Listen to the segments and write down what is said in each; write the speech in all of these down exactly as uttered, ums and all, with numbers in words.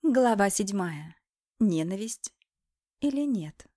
Глава седьмая. Ненависть или нет?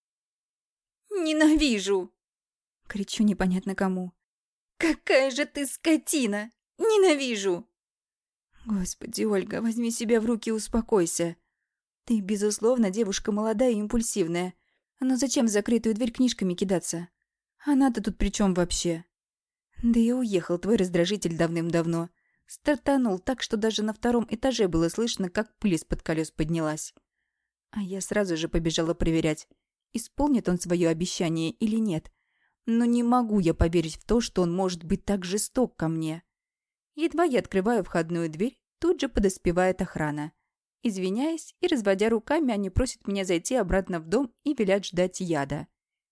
«Ненавижу!» — кричу непонятно кому. «Какая же ты скотина! Ненавижу!» Господи, Ольга, возьми себя в руки и успокойся. Ты, безусловно, девушка молодая и импульсивная. Но зачем в закрытую дверь книжками кидаться? Она-то тут при чем вообще? Да и уехал твой раздражитель давным-давно. Стартанул так, что даже на втором этаже было слышно, как пыль из-под колес поднялась. А я сразу же побежала проверять, исполнит он свое обещание или нет. Но не могу я поверить в то, что он может быть так жесток ко мне. Едва я открываю входную дверь, тут же подоспевает охрана. Извиняясь и разводя руками, они просят меня зайти обратно в дом и велят ждать яда.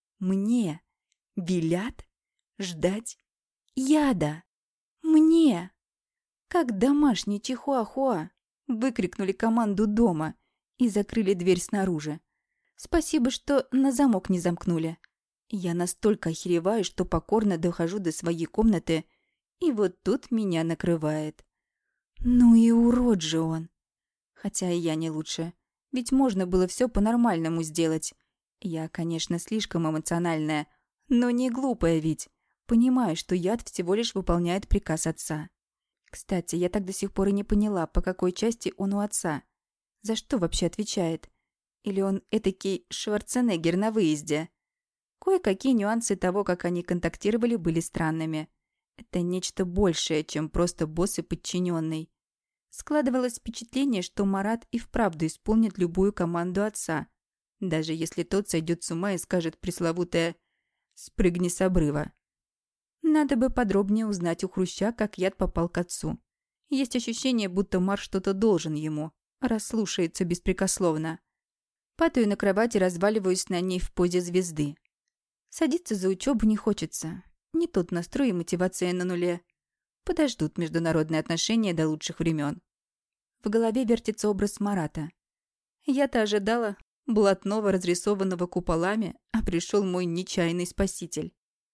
Мне велят ждать яда. Мне! Как домашний чихуахуа, выкрикнули команду дома и закрыли дверь снаружи. Спасибо, что на замок не замкнули. Я настолько охереваю, что покорно дохожу до своей комнаты, и вот тут меня накрывает. Ну и урод же он. Хотя и я не лучше, ведь можно было все по-нормальному сделать. Я, конечно, слишком эмоциональная, но не глупая ведь. Понимаю, что яд всего лишь выполняет приказ отца. Кстати, я так до сих пор и не поняла, по какой части он у отца. За что вообще отвечает? Или он этакий Шварценеггер на выезде? Кое-какие нюансы того, как они контактировали, были странными. Это нечто большее, чем просто босс и подчиненный. Складывалось впечатление, что Марат и вправду исполнит любую команду отца, даже если тот сойдет с ума и скажет пресловутое «спрыгни с обрыва». Надо бы подробнее узнать у Хруща, как яд попал к отцу. Есть ощущение, будто Мар что-то должен ему, раз слушается беспрекословно. Падаю на кровать и разваливаюсь на ней в позе звезды. Садиться за учебу не хочется. Не тот настрой и мотивация на нуле. Подождут международные отношения до лучших времен. В голове вертится образ Марата. Я-то ожидала блатного, разрисованного куполами, а пришел мой нечаянный спаситель.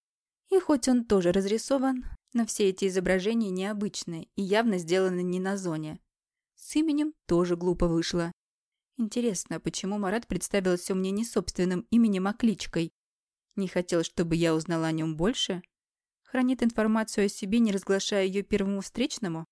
И хоть он тоже разрисован, но все эти изображения необычные и явно сделаны не на зоне. С именем тоже глупо вышло. Интересно, почему Марат представился мне не собственным именем, а кличкой? Не хотел, чтобы я узнала о нем больше? Хранит информацию о себе, не разглашая ее первому встречному?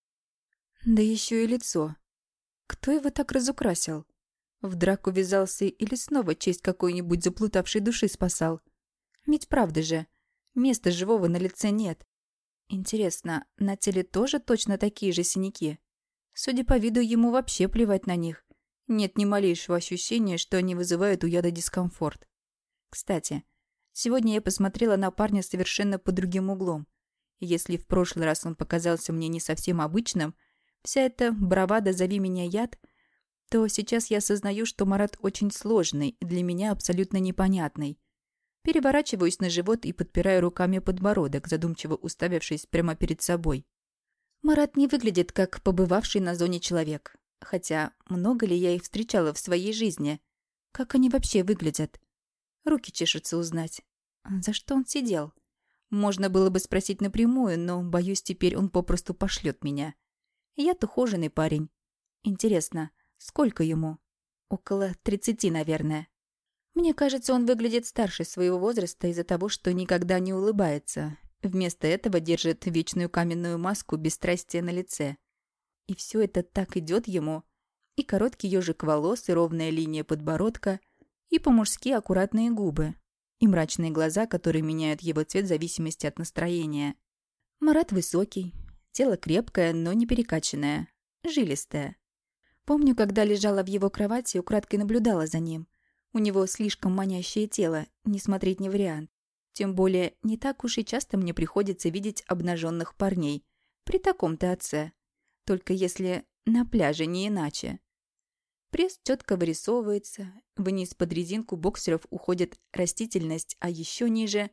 Да еще и лицо. Кто его так разукрасил? В драку ввязался или снова честь какой-нибудь заплутавшей души спасал? Ведь правда же, места живого на лице нет. Интересно, на теле тоже точно такие же синяки? Судя по виду, ему вообще плевать на них. Нет ни малейшего ощущения, что они вызывают у яда дискомфорт. Кстати, сегодня я посмотрела на парня совершенно под другим углом. Если в прошлый раз он показался мне не совсем обычным, вся эта бравада «зови меня яд», то сейчас я осознаю, что Марат очень сложный и для меня абсолютно непонятный. Переворачиваюсь на живот и подпираю руками подбородок, задумчиво уставившись прямо перед собой. Марат не выглядит как побывавший на зоне человек. Хотя, много ли я их встречала в своей жизни? Как они вообще выглядят? Руки чешутся узнать. За что он сидел? Можно было бы спросить напрямую, но, боюсь, теперь он попросту пошлет меня. Я-то ухоженный парень. Интересно, сколько ему? Около тридцати, наверное. Мне кажется, он выглядит старше своего возраста из-за того, что никогда не улыбается. Вместо этого держит вечную каменную маску бесстрастия на лице. И все это так идет ему. И короткий ежик волос, и ровная линия подбородка, и по-мужски аккуратные губы, и мрачные глаза, которые меняют его цвет в зависимости от настроения. Марат высокий, тело крепкое, но не перекачанное, жилистое. Помню, когда лежала в его кровати, украдкой наблюдала за ним. У него слишком манящее тело, не смотреть не вариант. Тем более, не так уж и часто мне приходится видеть обнаженных парней. При таком-то отце. Только если на пляже, не иначе. Пресс четко вырисовывается, вниз под резинку боксеров уходит растительность, а еще ниже...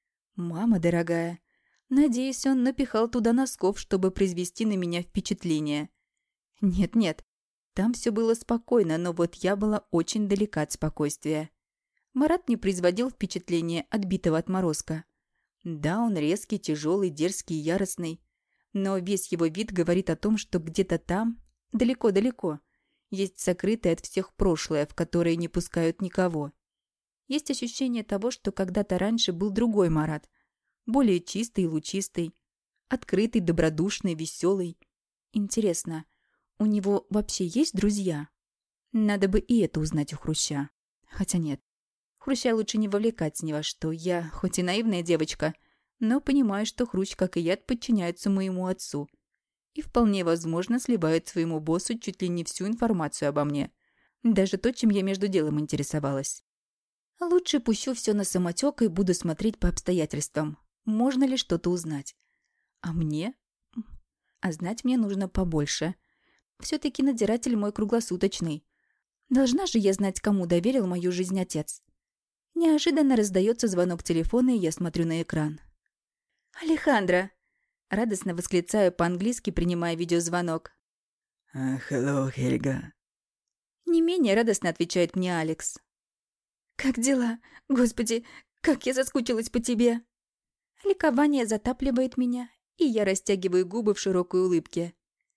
Мама дорогая, надеюсь, он напихал туда носков, чтобы произвести на меня впечатление. Нет-нет, там все было спокойно, но вот я была очень далека от спокойствия. Марат не производил впечатления отбитого отморозка. Да, он резкий, тяжелый, дерзкий и яростный. Но весь его вид говорит о том, что где-то там, далеко-далеко, Есть сокрытое от всех прошлое, в которое не пускают никого. Есть ощущение того, что когда-то раньше был другой Марат. Более чистый и лучистый. Открытый, добродушный, веселый. Интересно, у него вообще есть друзья? Надо бы и это узнать у Хруща. Хотя нет. Хруща лучше не вовлекать ни во что. Я, хоть и наивная девочка, но понимаю, что Хрущ, как и я, подчиняется моему отцу. И вполне возможно сливает своему боссу чуть ли не всю информацию обо мне. Даже то, чем я между делом интересовалась. Лучше пущу все на самотек и буду смотреть по обстоятельствам. Можно ли что-то узнать? А мне? А знать мне нужно побольше. Все-таки надзиратель мой круглосуточный. Должна же я знать, кому доверил мою жизнь отец. Неожиданно раздается звонок телефона, и я смотрю на экран. «Алехандро!» Радостно восклицаю по-английски, принимая видеозвонок. «Hello, Хельга». Не менее радостно отвечает мне Алекс. «Как дела? Господи, как я соскучилась по тебе!» Ликование затапливает меня, и я растягиваю губы в широкой улыбке.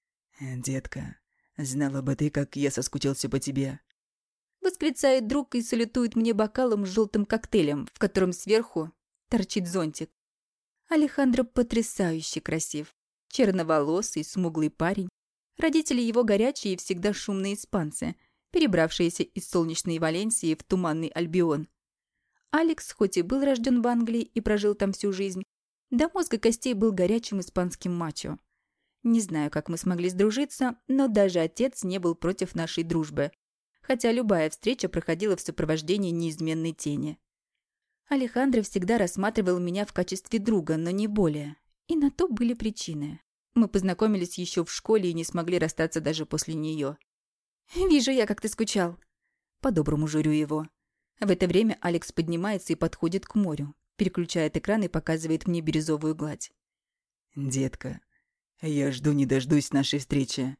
«Детка, знала бы ты, как я соскучился по тебе». Восклицает друг и салютует мне бокалом с желтым коктейлем, в котором сверху торчит зонтик. Алехандро потрясающе красив. Черноволосый, смуглый парень. Родители его горячие и всегда шумные испанцы, перебравшиеся из солнечной Валенсии в туманный Альбион. Алекс, хоть и был рожден в Англии и прожил там всю жизнь, до мозга костей был горячим испанским мачо. Не знаю, как мы смогли сдружиться, но даже отец не был против нашей дружбы, хотя любая встреча проходила в сопровождении неизменной тени. Алехандро всегда рассматривал меня в качестве друга, но не более. И на то были причины. Мы познакомились еще в школе и не смогли расстаться даже после нее. «Вижу я, как ты скучал». По-доброму журю его. В это время Алекс поднимается и подходит к морю, переключает экран и показывает мне бирюзовую гладь. «Детка, я жду не дождусь нашей встречи».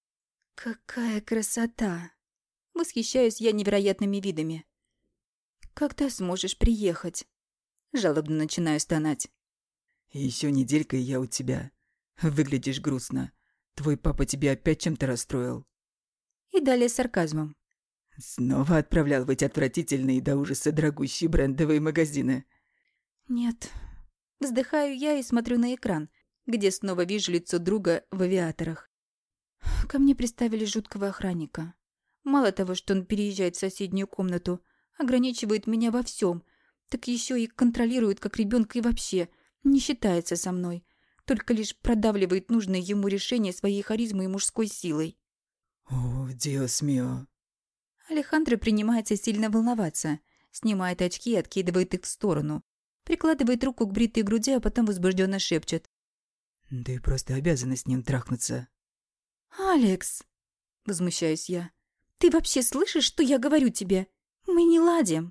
«Какая красота!» Восхищаюсь я невероятными видами. «Когда сможешь приехать?» Жалобно начинаю стонать. «Еще неделька, и я у тебя. Выглядишь грустно. Твой папа тебя опять чем-то расстроил?» И далее с сарказмом. «Снова отправлял в эти отвратительные до ужаса дорогущие брендовые магазины?» «Нет». Вздыхаю я и смотрю на экран, где снова вижу лицо друга в авиаторах. Ко мне приставили жуткого охранника. Мало того, что он переезжает в соседнюю комнату, ограничивает меня во всем, так еще и контролирует как ребенка и вообще не считается со мной, только лишь продавливает нужное ему решение своей харизмой и мужской силой. «О, диос мио». Алехандро принимается сильно волноваться, снимает очки и откидывает их в сторону, прикладывает руку к бритой груди, а потом возбужденно шепчет. «Ты просто обязана с ним трахнуться». «Алекс!» – возмущаюсь я. «Ты вообще слышишь, что я говорю тебе? Мы не ладим».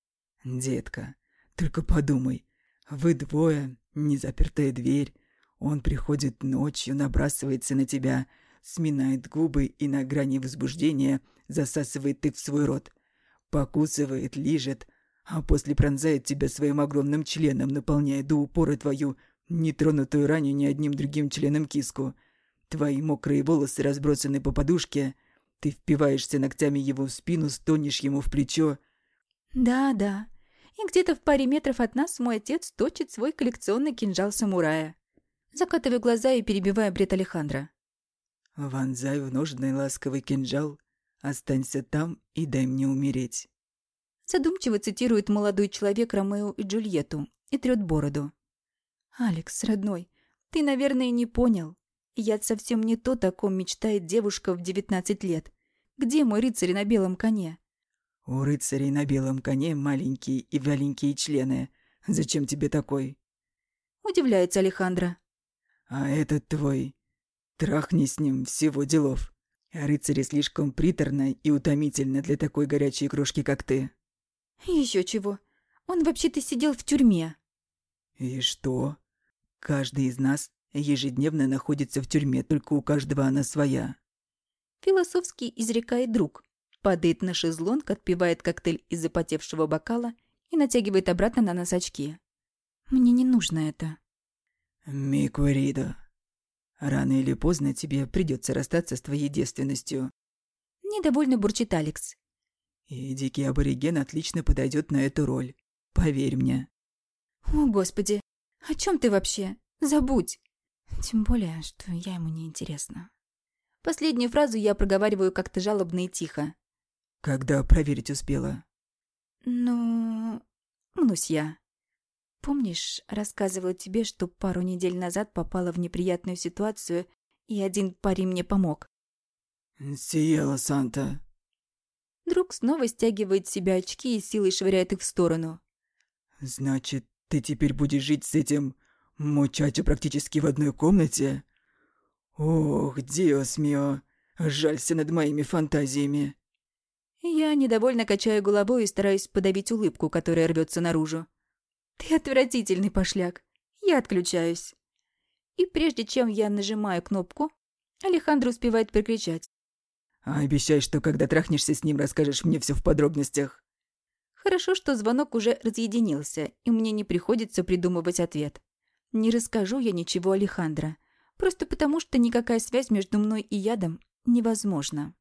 «Детка, только подумай. Вы двое, незапертая дверь. Он приходит ночью, набрасывается на тебя, сминает губы и на грани возбуждения засасывает их в свой рот. Покусывает, лижет, а после пронзает тебя своим огромным членом, наполняя до упора твою, нетронутую ранее ни одним другим членом киску. Твои мокрые волосы разбросаны по подушке. Ты впиваешься ногтями его в спину, стонешь ему в плечо». «Да, да. И где-то в паре метров от нас мой отец точит свой коллекционный кинжал самурая». Закатываю глаза и перебиваю бред Алехандро. «Вонзай в ножный ласковый кинжал, останься там и дай мне умереть». Задумчиво цитирует молодой человек Ромео и Джульетту и трёт бороду. «Алекс, родной, ты, наверное, не понял. Я совсем не то, о ком мечтает девушка в девятнадцать лет. Где мой рыцарь на белом коне?» «У рыцарей на белом коне маленькие и маленькие члены. Зачем тебе такой?» Удивляется Алехандро. «А этот твой. Трахни с ним, всего делов. А рыцари слишком приторно и утомительно для такой горячей крошки, как ты». Еще чего. Он вообще-то сидел в тюрьме. «И что? Каждый из нас ежедневно находится в тюрьме, только у каждого она своя». Философски изрекает друг. Падает на шезлонг, отпивает коктейль из запотевшего бокала и натягивает обратно на нос очки. Мне не нужно это. «Ми кваридо. Рано или поздно тебе придется расстаться с твоей девственностью». Недовольно бурчит Алекс. И дикий абориген отлично подойдет на эту роль. Поверь мне. О, Господи, о чем ты вообще? Забудь. Тем более, что я ему не интересна. Последнюю фразу я проговариваю как-то жалобно и тихо. Когда проверить успела? Ну, мнусь я. Помнишь, рассказывала тебе, что пару недель назад попала в неприятную ситуацию, и один парень мне помог? Сиела Санта. Друг снова стягивает с себя очки и силой швыряет их в сторону. Значит, ты теперь будешь жить с этим мучачо практически в одной комнате? Ох, диос мио, жалься над моими фантазиями. Я недовольно качаю головой и стараюсь подавить улыбку, которая рвется наружу. Ты отвратительный пошляк. Я отключаюсь. И прежде чем я нажимаю кнопку, Алехандро успевает прикричать. А обещай, что когда трахнешься с ним, расскажешь мне все в подробностях. Хорошо, что звонок уже разъединился, и мне не приходится придумывать ответ. Не расскажу я ничего Алехандро, просто потому что никакая связь между мной и ядом невозможна.